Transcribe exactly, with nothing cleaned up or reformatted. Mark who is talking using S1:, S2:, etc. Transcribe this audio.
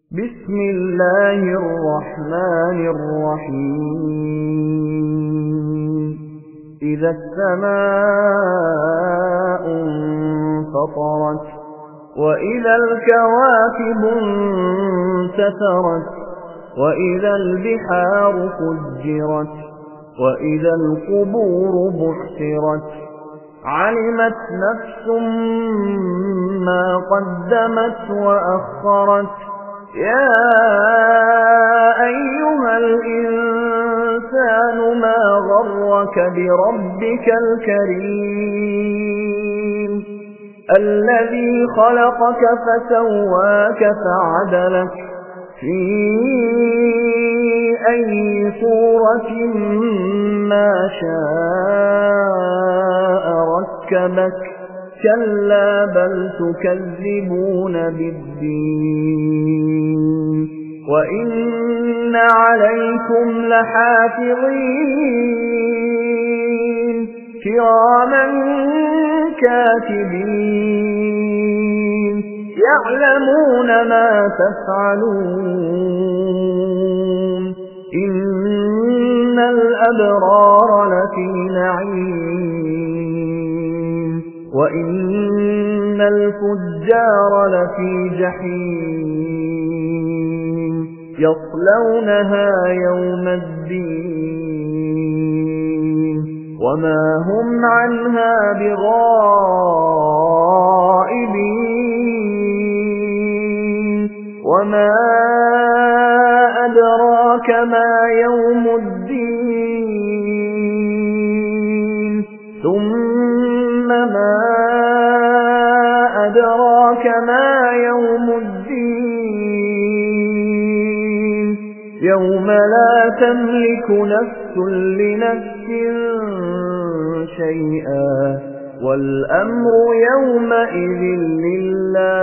S1: بسم الله الرحمن الرحيم إذا السماء انفطرت وإذا الكواكب انتثرت وإذا البحار فجرت وإذا القبور بعثرت علمت نفس ما قدمت وأخرت يا أيها الإنسان ما غرك بربك الكريم الذي خلقك فسواك فعدلك في أي صورة ما شاء ركبك كلا بل تكذبون بالدين وإن عليكم لحافظين كراما كاتبين يعلمون ما تفعلون إن الأبرار لفي نعيم وإن الفجار لفي جحيم يصلونها يوم الدين وما هم عنها بغائبين وما أدراك ما يوم الدين ثم ما أدراك ما يوم الدين يوم لا تملك نفس لنفس شيئا والأمر يومئذ لله